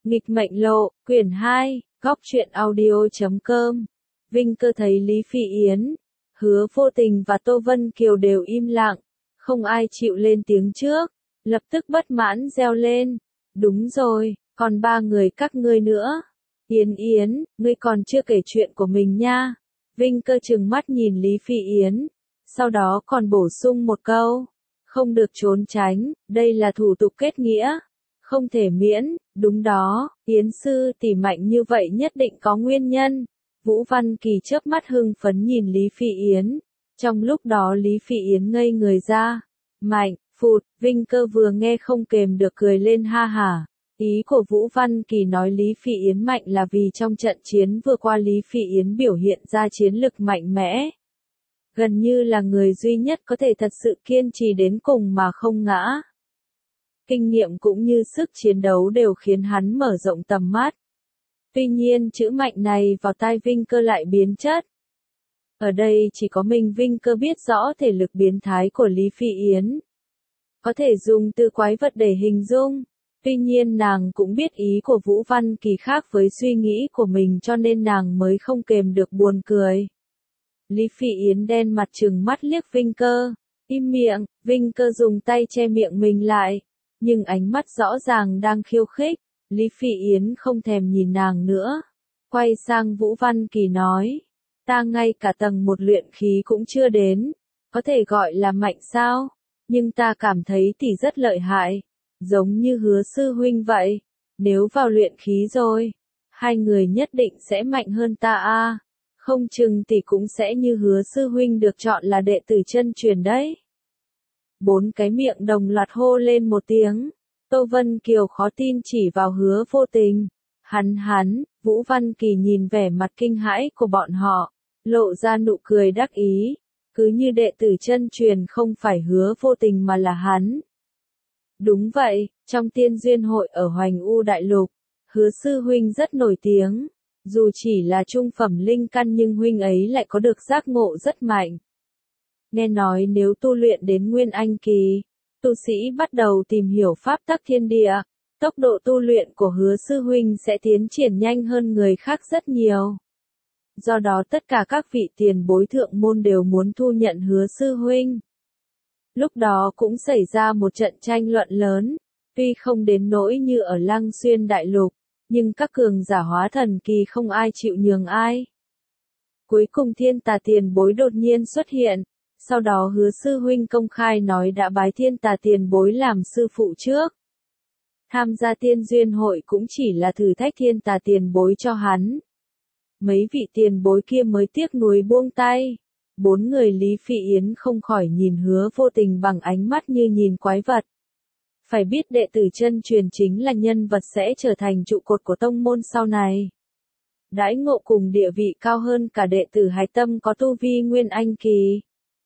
Nghịch mệnh lộ, quyển 2, góc truyện audio.com. Vinh Cơ thấy Lý Phi Yến, Hứa Vô Tình và Tô Vân Kiều đều im lặng, không ai chịu lên tiếng trước, lập tức bất mãn reo lên. Đúng rồi, còn ba người các ngươi nữa. Yến Yến, ngươi còn chưa kể chuyện của mình nha. Vinh Cơ trừng mắt nhìn Lý Phi Yến, sau đó còn bổ sung một câu. Không được trốn tránh, đây là thủ tục kết nghĩa. Không thể miễn, đúng đó, Yến sư tỷ mạnh như vậy nhất định có nguyên nhân. Vũ Văn Kỳ chớp mắt hưng phấn nhìn Lý Phi Yến. Trong lúc đó Lý Phi Yến ngây người ra. Mạnh, phụt, Vinh Cơ vừa nghe không kềm được cười lên ha hả. Ý của Vũ Văn Kỳ nói Lý Phi Yến mạnh là vì trong trận chiến vừa qua Lý Phi Yến biểu hiện ra chiến lực mạnh mẽ. Gần như là người duy nhất có thể thật sự kiên trì đến cùng mà không ngã. Kinh nghiệm cũng như sức chiến đấu đều khiến hắn mở rộng tầm mắt. Tuy nhiên chữ mạnh này vào tai Vinh Cơ lại biến chất. Ở đây chỉ có mình Vinh Cơ biết rõ thể lực biến thái của Lý Phi Yến. Có thể dùng từ quái vật để hình dung. Tuy nhiên nàng cũng biết ý của Vũ Văn Kỳ khác với suy nghĩ của mình cho nên nàng mới không kềm được buồn cười. Lý Phi Yến đen mặt trừng mắt liếc Vinh Cơ. Im miệng, Vinh Cơ dùng tay che miệng mình lại. Nhưng ánh mắt rõ ràng đang khiêu khích. Lý Phi Yến không thèm nhìn nàng nữa. Quay sang Vũ Văn Kỳ nói. Ta ngay cả tầng 1 luyện khí cũng chưa đến. Có thể gọi là mạnh sao? Nhưng ta cảm thấy tỷ rất lợi hại. Giống như Hứa sư huynh vậy. Nếu vào luyện khí rồi, hai người nhất định sẽ mạnh hơn ta a. Không chừng tỷ cũng sẽ như Hứa sư huynh được chọn là đệ tử chân truyền đấy. 4 cái miệng đồng loạt hô lên một tiếng. Tô Vân Kiều khó tin chỉ vào Hứa Vô Tình. Hắn, Vũ Văn Kỳ nhìn vẻ mặt kinh hãi của bọn họ, lộ ra nụ cười đắc ý. Cứ như đệ tử chân truyền không phải Hứa Vô Tình mà là hắn. Đúng vậy, trong tiên duyên hội ở Hoành U Đại Lục, Hứa sư huynh rất nổi tiếng. Dù chỉ là trung phẩm linh căn nhưng huynh ấy lại có được giác ngộ rất mạnh. Nghe nói nếu tu luyện đến Nguyên Anh kỳ, tu sĩ bắt đầu tìm hiểu pháp tắc thiên địa, tốc độ tu luyện của Hứa sư huynh sẽ tiến triển nhanh hơn người khác rất nhiều. Do đó tất cả các vị tiền bối thượng môn đều muốn thu nhận Hứa sư huynh. Lúc đó cũng xảy ra một trận tranh luận lớn, tuy không đến nỗi như ở Lăng Xuyên Đại Lục, nhưng các cường giả hóa thần kỳ không ai chịu nhường ai. Cuối cùng Thiên Tà tiền bối đột nhiên xuất hiện, sau đó Hứa sư huynh công khai nói đã bái Thiên Tà tiền bối làm sư phụ trước. Tham gia tiên duyên hội cũng chỉ là thử thách Thiên Tà tiền bối cho hắn. Mấy vị tiền bối kia mới tiếc nuối buông tay. 4 người Lý Phi Yến không khỏi nhìn Hứa Vô Tình bằng ánh mắt như nhìn quái vật. Phải biết đệ tử chân truyền chính là nhân vật sẽ trở thành trụ cột của tông môn sau này. Đãi ngộ cùng địa vị cao hơn cả đệ tử hạch tâm có tu vi Nguyên Anh kỳ.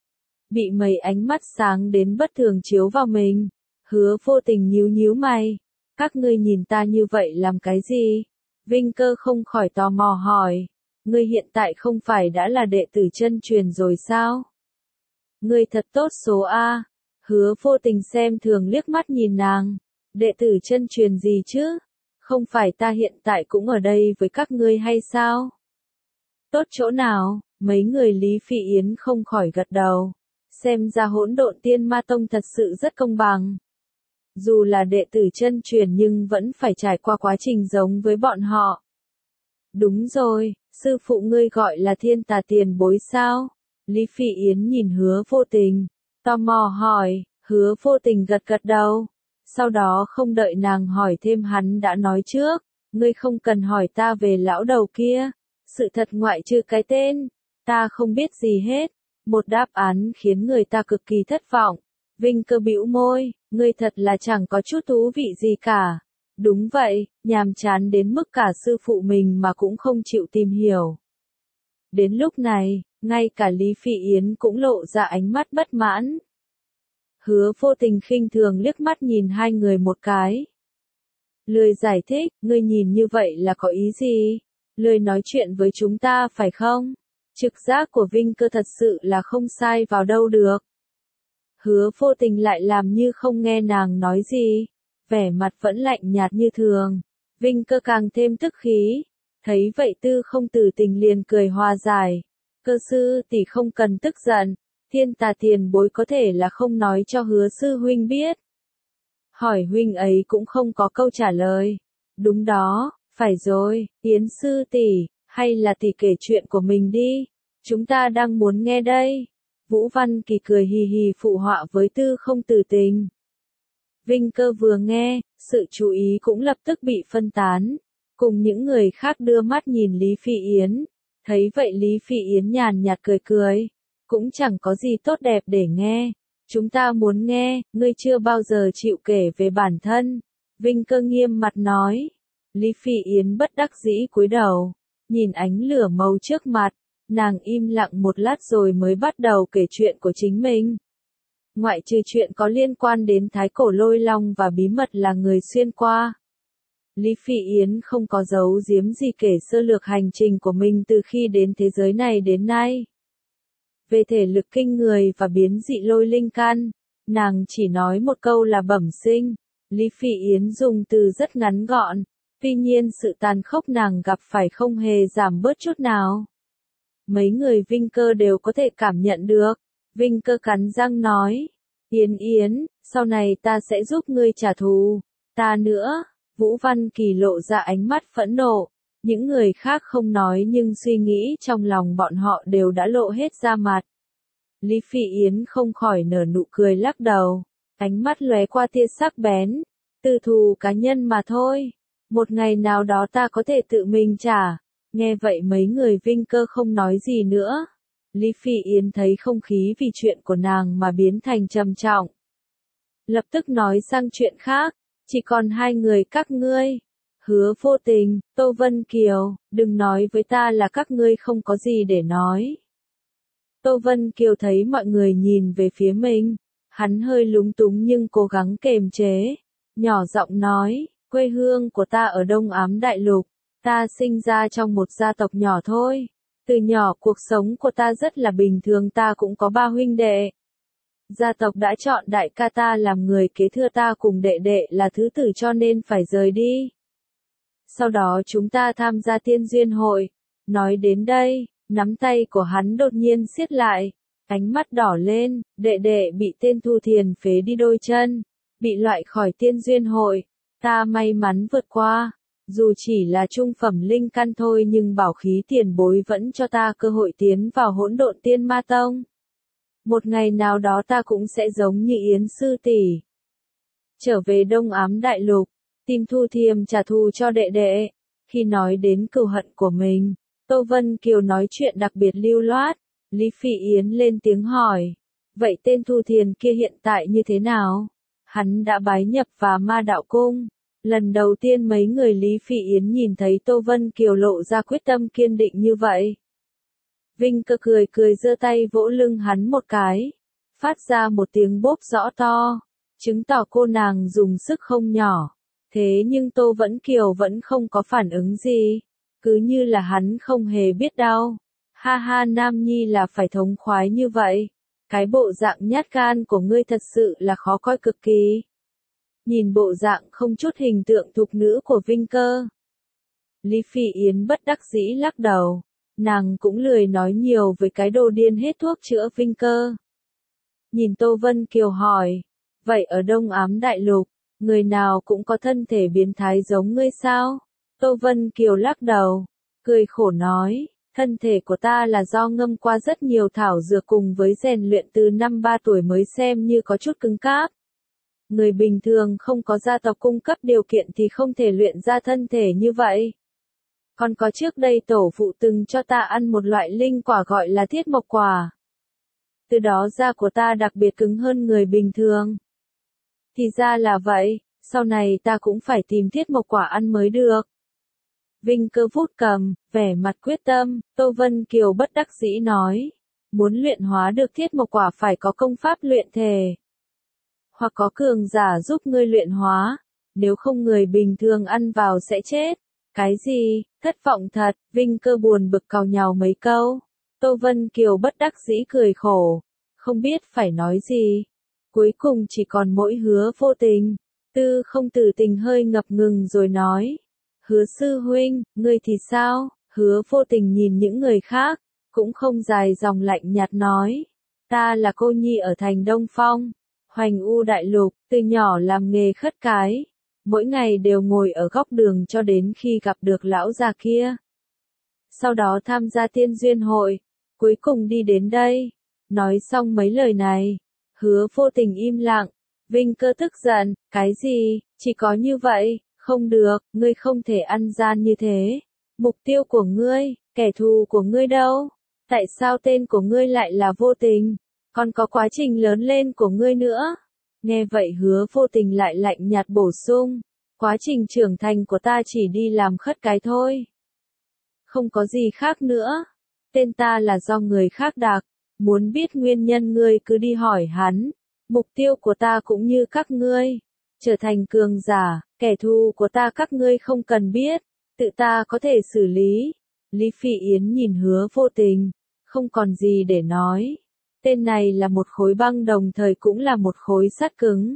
Bị mấy ánh mắt sáng đến bất thường chiếu vào mình. Hứa Vô Tình nhíu mày. Các ngươi nhìn ta như vậy làm cái gì? Vinh Cơ không khỏi tò mò hỏi. Ngươi hiện tại không phải đã là đệ tử chân truyền rồi sao? Ngươi thật tốt số A. Hứa Vô Tình xem thường liếc mắt nhìn nàng. Đệ tử chân truyền gì chứ? Không phải ta hiện tại cũng ở đây với các ngươi hay sao? Tốt chỗ nào? Mấy người Lý Phi Yến không khỏi gật đầu. Xem ra Hỗn Độn Tiên Ma Tông thật sự rất công bằng. Dù là đệ tử chân truyền nhưng vẫn phải trải qua quá trình giống với bọn họ. Đúng rồi, sư phụ ngươi gọi là Thiên Tà tiền bối sao? Lý Phi Yến nhìn Hứa Vô Tình, tò mò hỏi. Hứa Vô Tình gật đầu. Sau đó không đợi nàng hỏi thêm hắn đã nói trước. Ngươi không cần hỏi ta về lão đầu kia. Sự thật ngoại trừ cái tên, ta không biết gì hết. Một đáp án khiến người ta cực kỳ thất vọng. Vinh Cơ bĩu môi, ngươi thật là chẳng có chút thú vị gì cả. Đúng vậy, nhàm chán đến mức cả sư phụ mình mà cũng không chịu tìm hiểu. Đến lúc này, ngay cả Lý Phi Yến cũng lộ ra ánh mắt bất mãn. Hứa Vô Tình khinh thường liếc mắt nhìn hai người một cái. Lười giải thích, ngươi nhìn như vậy là có ý gì? Lười nói chuyện với chúng ta phải không? Trực giác của Vinh Cơ thật sự là không sai vào đâu được. Hứa Vô Tình lại làm như không nghe nàng nói gì. Vẻ mặt vẫn lạnh nhạt như thường. Vinh Cơ càng thêm tức khí. Thấy vậy Tư Không Tử Tình liền cười hòa giải. Cơ sư tỷ không cần tức giận, Thiên Tà tiền bối có thể là không nói cho Hứa sư huynh biết. Hỏi huynh ấy cũng không có câu trả lời. Đúng đó, phải rồi, Yến sư tỷ, hay là tỷ kể chuyện của mình đi. Chúng ta đang muốn nghe đây. Vũ Văn Kỳ cười hì hì phụ họa với Tư Không Tử Tình. Vinh Cơ vừa nghe, sự chú ý cũng lập tức bị phân tán. Cùng những người khác đưa mắt nhìn Lý Phi Yến. Thấy vậy Lý Phi Yến nhàn nhạt cười cười. Cũng chẳng có gì tốt đẹp để nghe. Chúng ta muốn nghe, ngươi chưa bao giờ chịu kể về bản thân. Vinh Cơ nghiêm mặt nói. Lý Phi Yến bất đắc dĩ cúi đầu. Nhìn ánh lửa màu trước mặt. Nàng im lặng một lát rồi mới bắt đầu kể chuyện của chính mình. Ngoại trừ chuyện có liên quan đến Thái Cổ Lôi Long và bí mật là người xuyên qua. Lý Phi Yến không có giấu giếm gì kể sơ lược hành trình của mình từ khi đến thế giới này đến nay. Về thể lực kinh người và biến dị lôi linh căn, nàng chỉ nói một câu là bẩm sinh. Lý Phi Yến dùng từ rất ngắn gọn, tuy nhiên sự tàn khốc nàng gặp phải không hề giảm bớt chút nào. Mấy người Vinh Cơ đều có thể cảm nhận được. Vinh Cơ cắn răng nói, Yến Yến, sau này ta sẽ giúp ngươi trả thù. Ta nữa. Vũ Văn Kỳ lộ ra ánh mắt phẫn nộ. Những người khác không nói nhưng suy nghĩ trong lòng bọn họ đều đã lộ hết ra mặt. Lý Phi Yến không khỏi nở nụ cười lắc đầu. Ánh mắt lóe qua tia sắc bén. Tư thù cá nhân mà thôi. Một ngày nào đó ta có thể tự mình trả. Nghe vậy mấy người Vinh Cơ không nói gì nữa. Lý Phi Yến thấy không khí vì chuyện của nàng mà biến thành trầm trọng. Lập tức nói sang chuyện khác. Chỉ còn hai người các ngươi. Hứa Vô Tình, Tô Vân Kiều, đừng nói với ta là các ngươi không có gì để nói. Tô Vân Kiều thấy mọi người nhìn về phía mình. Hắn hơi lúng túng nhưng cố gắng kềm chế. Nhỏ giọng nói, quê hương của ta ở Đông Ám Đại Lục. Ta sinh ra trong một gia tộc nhỏ thôi. Từ nhỏ cuộc sống của ta rất là bình thường, ta cũng có 3 huynh đệ. Gia tộc đã chọn đại ca ta làm người kế thừa, ta cùng đệ đệ là thứ tử cho nên phải rời đi. Sau đó chúng ta tham gia tiên duyên hội. Nói đến đây, nắm tay của hắn đột nhiên siết lại. Ánh mắt đỏ lên, đệ đệ bị tên Thu Thiền phế đi đôi chân. Bị loại khỏi tiên duyên hội. Ta may mắn vượt qua. Dù chỉ là trung phẩm linh căn thôi nhưng bảo khí tiền bối vẫn cho ta cơ hội tiến vào hỗn độn tiên ma tông. Một ngày nào đó ta cũng sẽ giống như Yến sư tỷ. Trở về Đông Ám Đại Lục, tìm Thu Thiềm trả thù cho đệ đệ. Khi nói đến cừu hận của mình, Tô Vân Kiều nói chuyện đặc biệt lưu loát. Lý Phi Yến lên tiếng hỏi. Vậy tên Thu Thiền kia hiện tại như thế nào? Hắn đã bái nhập vào Ma Đạo Cung. Lần đầu tiên mấy người Lý Phi Yến nhìn thấy Tô Vân Kiều lộ ra quyết tâm kiên định như vậy. Vinh Cơ cười cười giơ tay vỗ lưng hắn một cái. Phát ra một tiếng bốp rõ to. Chứng tỏ cô nàng dùng sức không nhỏ. Thế nhưng Tô Kiều vẫn không có phản ứng gì. Cứ như là hắn không hề biết đau. Ha ha, Nam Nhi là phải thống khoái như vậy. Cái bộ dạng nhát gan của ngươi thật sự là khó coi cực kỳ. Nhìn bộ dạng không chút hình tượng thục nữ của Vinh Cơ. Lý Phi Yến bất đắc dĩ lắc đầu. Nàng cũng lười nói nhiều với cái đồ điên hết thuốc chữa Vinh Cơ. Nhìn Tô Vân Kiều hỏi. Vậy ở Đông Ám Đại Lục, người nào cũng có thân thể biến thái giống ngươi sao? Tô Vân Kiều lắc đầu. Cười khổ nói. Thân thể của ta là do ngâm qua rất nhiều thảo dược cùng với rèn luyện từ năm 3 tuổi mới xem như có chút cứng cáp. Người bình thường không có gia tộc cung cấp điều kiện thì không thể luyện ra thân thể như vậy. Còn có trước đây tổ phụ từng cho ta ăn một loại linh quả gọi là thiết mộc quả. Từ đó da của ta đặc biệt cứng hơn người bình thường. Thì ra là vậy, sau này ta cũng phải tìm thiết mộc quả ăn mới được. Vinh Cơ vuốt cầm, vẻ mặt quyết tâm. Tô Vân Kiều bất đắc dĩ nói. Muốn luyện hóa được thiết mộc quả phải có công pháp luyện thể. Hoặc có cường giả giúp ngươi luyện hóa. Nếu không người bình thường ăn vào sẽ chết. Cái gì, thất vọng thật. Vinh Cơ buồn bực càu nhàu mấy câu. Tô Vân Kiều bất đắc dĩ cười khổ. Không biết phải nói gì. Cuối cùng chỉ còn mỗi Hứa Vô Tình. Tư Không Tử Tình hơi ngập ngừng rồi nói. Hứa sư huynh, ngươi thì sao? Hứa Vô Tình nhìn những người khác, cũng không dài dòng lạnh nhạt nói. Ta là cô nhi ở thành Đông Phong, Hoành U Đại Lục, từ nhỏ làm nghề khất cái. Mỗi ngày đều ngồi ở góc đường cho đến khi gặp được lão già kia. Sau đó tham gia tiên duyên hội, cuối cùng đi đến đây. Nói xong mấy lời này, Hứa Vô Tình im lặng. Vinh Cơ tức giận, cái gì, chỉ có như vậy, không được, ngươi không thể ăn gian như thế. Mục tiêu của ngươi, kẻ thù của ngươi đâu? Tại sao tên của ngươi lại là Vô Tình? Còn có quá trình lớn lên của ngươi nữa. Nghe vậy Hứa Vô Tình lại lạnh nhạt bổ sung. Quá trình trưởng thành của ta chỉ đi làm khất cái thôi. Không có gì khác nữa. Tên ta là do người khác đặt. Muốn biết nguyên nhân ngươi cứ đi hỏi hắn. Mục tiêu của ta cũng như các ngươi. Trở thành cường giả, kẻ thù của ta các ngươi không cần biết. Tự ta có thể xử lý. Lý Phi Yến nhìn Hứa Vô Tình. Không còn gì để nói. Tên này là một khối băng đồng thời cũng là một khối sắt cứng.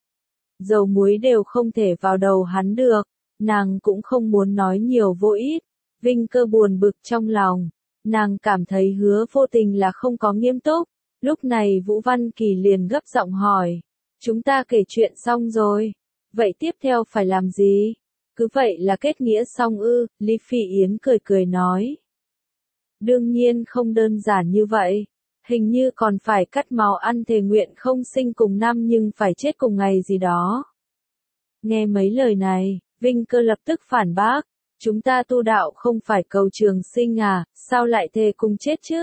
Dầu muối đều không thể vào đầu hắn được. Nàng cũng không muốn nói nhiều vô ích. Vinh Cơ buồn bực trong lòng. Nàng cảm thấy Hứa Vô Tình là không có nghiêm túc. Lúc này Vũ Văn Kỳ liền gấp giọng hỏi. Chúng ta kể chuyện xong rồi. Vậy tiếp theo phải làm gì? Cứ vậy là kết nghĩa xong ư? Lý Phi Yến cười cười nói. Đương nhiên không đơn giản như vậy. Hình như còn phải cắt máu ăn thề nguyện không sinh cùng năm nhưng phải chết cùng ngày gì đó. Nghe mấy lời này, Vinh Cơ lập tức phản bác. Chúng ta tu đạo không phải cầu trường sinh à, sao lại thề cùng chết chứ?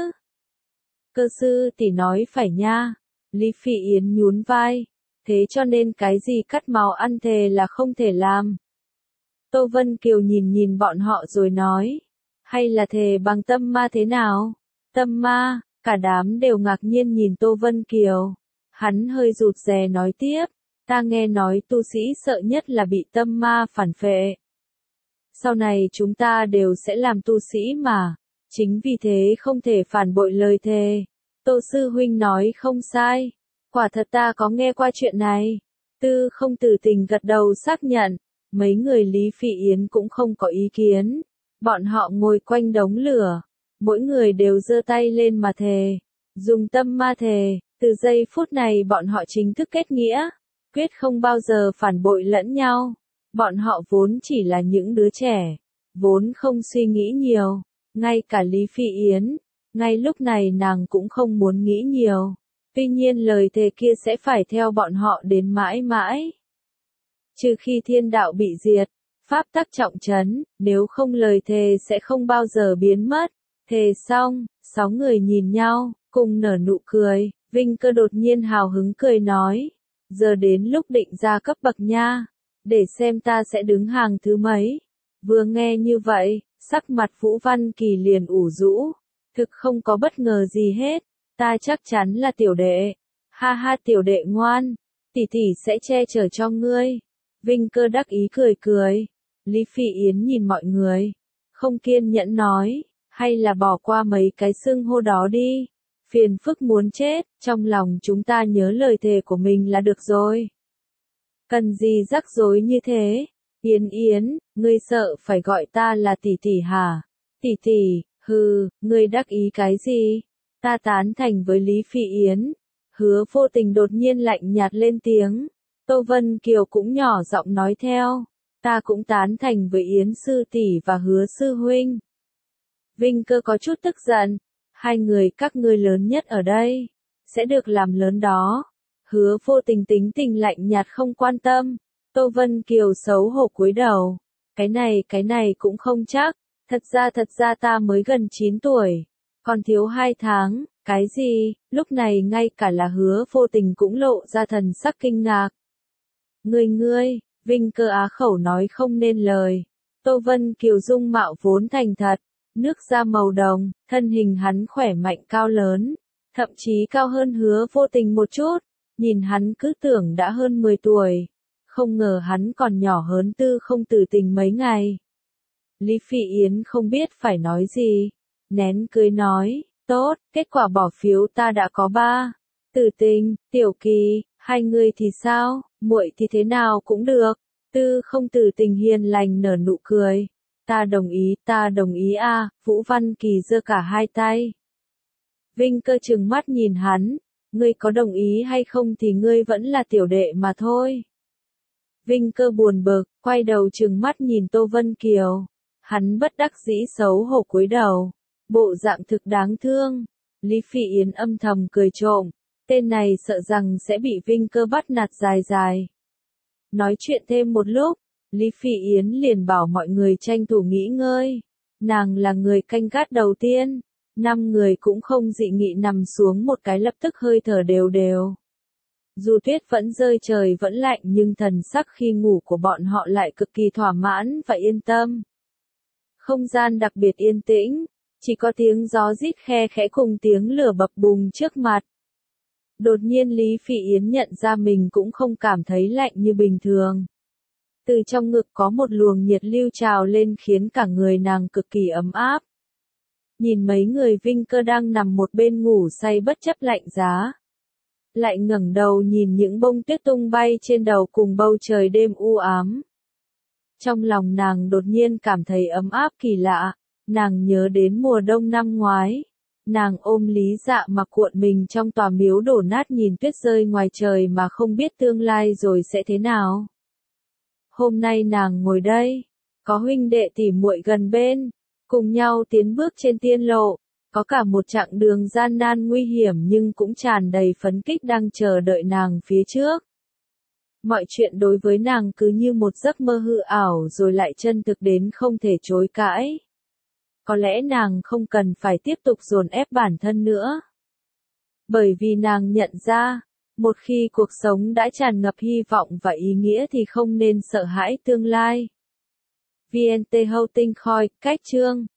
Cơ sư tỷ nói phải nha. Lý Phi Yến nhún vai. Thế cho nên cái gì cắt máu ăn thề là không thể làm. Tô Vân Kiều nhìn nhìn bọn họ rồi nói. Hay là thề bằng tâm ma thế nào? Tâm ma, cả đám đều ngạc nhiên nhìn Tô Vân Kiều. Hắn hơi rụt rè nói tiếp. Ta nghe nói tu sĩ sợ nhất là bị tâm ma phản phệ. Sau này chúng ta đều sẽ làm tu sĩ mà. Chính vì thế không thể phản bội lời thề. Tô sư huynh nói không sai. Quả thật ta có nghe qua chuyện này. Tư không Tử Tình gật đầu xác nhận. Mấy người Lý Phi Yến cũng không có ý kiến. Bọn họ ngồi quanh đống lửa. Mỗi người đều giơ tay lên mà thề. Dùng tâm ma thề. Từ giây phút này bọn họ chính thức kết nghĩa. Quyết không bao giờ phản bội lẫn nhau. Bọn họ vốn chỉ là những đứa trẻ. Vốn không suy nghĩ nhiều. Ngay cả Lý Phi Yến. Ngay lúc này nàng cũng không muốn nghĩ nhiều. Tuy nhiên lời thề kia sẽ phải theo bọn họ đến mãi mãi. Trừ khi thiên đạo bị diệt, pháp tắc trọng trấn, nếu không lời thề sẽ không bao giờ biến mất. Thề xong, 6 người nhìn nhau, cùng nở nụ cười. Vinh Cơ đột nhiên hào hứng cười nói. Giờ đến lúc định ra cấp bậc nha. Để xem ta sẽ đứng hàng thứ mấy. Vừa nghe như vậy, sắc mặt Vũ Văn Kỳ liền ủ rũ. Thực không có bất ngờ gì hết. Ta chắc chắn là tiểu đệ. Ha ha tiểu đệ ngoan. Tỷ tỷ sẽ che chở cho ngươi. Vinh Cơ đắc ý cười cười. Lý Phi Yến nhìn mọi người. Không kiên nhẫn nói. Hay là bỏ qua mấy cái xưng hô đó đi. Phiền phức muốn chết. Trong lòng chúng ta nhớ lời thề của mình là được rồi. Cần gì rắc rối như thế? Yến Yến, ngươi sợ phải gọi ta là tỷ tỷ hả? Tỷ tỷ, hừ, ngươi đắc ý cái gì? Ta tán thành với Lý Phi Yến. Hứa Vô Tình đột nhiên lạnh nhạt lên tiếng. Tô Vân Kiều cũng nhỏ giọng nói theo. Ta cũng tán thành với Yến sư tỷ và Hứa sư huynh. Vinh Cơ có chút tức giận. Hai người các ngươi lớn nhất ở đây. Sẽ được làm lớn đó. Hứa Vô Tình tính tình lạnh nhạt không quan tâm. Tô Vân Kiều xấu hổ cúi đầu. Cái này cũng không chắc. Thật ra ta mới gần 9 tuổi. Còn thiếu 2 tháng. Cái gì? Lúc này ngay cả là Hứa Vô Tình cũng lộ ra thần sắc kinh ngạc. Ngươi, Vinh Cơ á khẩu nói không nên lời. Tô Vân Kiều dung mạo vốn thành thật. Nước da màu đồng, thân hình hắn khỏe mạnh cao lớn. Thậm chí cao hơn Hứa Vô Tình một chút. Nhìn hắn cứ tưởng đã hơn 10 tuổi. Không ngờ hắn còn nhỏ hơn Tư không Tử Tình mấy ngày. Lý Phi Yến không biết phải nói gì. Nén cười nói, tốt, kết quả bỏ phiếu ta đã có 3. Tử Tình, Tiểu Kỳ, hai người thì sao, muội thì thế nào cũng được. Tư Không Tử Tình hiền lành nở nụ cười. Ta đồng ý a. Vũ Văn Kỳ giơ cả hai tay. Vinh Cơ trừng mắt nhìn hắn, ngươi có đồng ý hay không thì ngươi vẫn là tiểu đệ mà thôi. Vinh Cơ buồn bực, quay đầu trừng mắt nhìn Tô Vân Kiều. Hắn bất đắc dĩ xấu hổ cúi đầu. Bộ dạng thực đáng thương. Lý Phỉ Yến âm thầm cười trộm. Tên này sợ rằng sẽ bị Vinh Cơ bắt nạt dài dài. Nói chuyện thêm một lúc, Lý Phỉ Yến liền bảo mọi người tranh thủ nghỉ ngơi. Nàng là người canh gác đầu tiên. 5 người cũng không dị nghị nằm xuống một cái lập tức hơi thở đều đều. Dù tuyết vẫn rơi trời vẫn lạnh nhưng thần sắc khi ngủ của bọn họ lại cực kỳ thỏa mãn và yên tâm. Không gian đặc biệt yên tĩnh, chỉ có tiếng gió rít khe khẽ cùng tiếng lửa bập bùng trước mặt. Đột nhiên Lý Phỉ Yến nhận ra mình cũng không cảm thấy lạnh như bình thường. Từ trong ngực có một luồng nhiệt lưu trào lên khiến cả người nàng cực kỳ ấm áp. Nhìn mấy người Vinh Cơ đang nằm một bên ngủ say bất chấp lạnh giá. Lại ngẩng đầu nhìn những bông tuyết tung bay trên đầu cùng bầu trời đêm u ám. Trong lòng nàng đột nhiên cảm thấy ấm áp kỳ lạ, nàng nhớ đến mùa đông năm ngoái. Nàng ôm Lý Dạ mà cuộn mình trong tòa miếu đổ nát nhìn tuyết rơi ngoài trời mà không biết tương lai rồi sẽ thế nào. Hôm nay nàng ngồi đây, có huynh đệ tỉ muội gần bên, cùng nhau tiến bước trên tiên lộ, có cả một chặng đường gian nan nguy hiểm nhưng cũng tràn đầy phấn khích đang chờ đợi nàng phía trước. Mọi chuyện đối với nàng cứ như một giấc mơ hư ảo rồi lại chân thực đến không thể chối cãi. Có lẽ nàng không cần phải tiếp tục dồn ép bản thân nữa. Bởi vì nàng nhận ra, một khi cuộc sống đã tràn ngập hy vọng và ý nghĩa thì không nên sợ hãi tương lai. VNT Houting Khoi, cách chương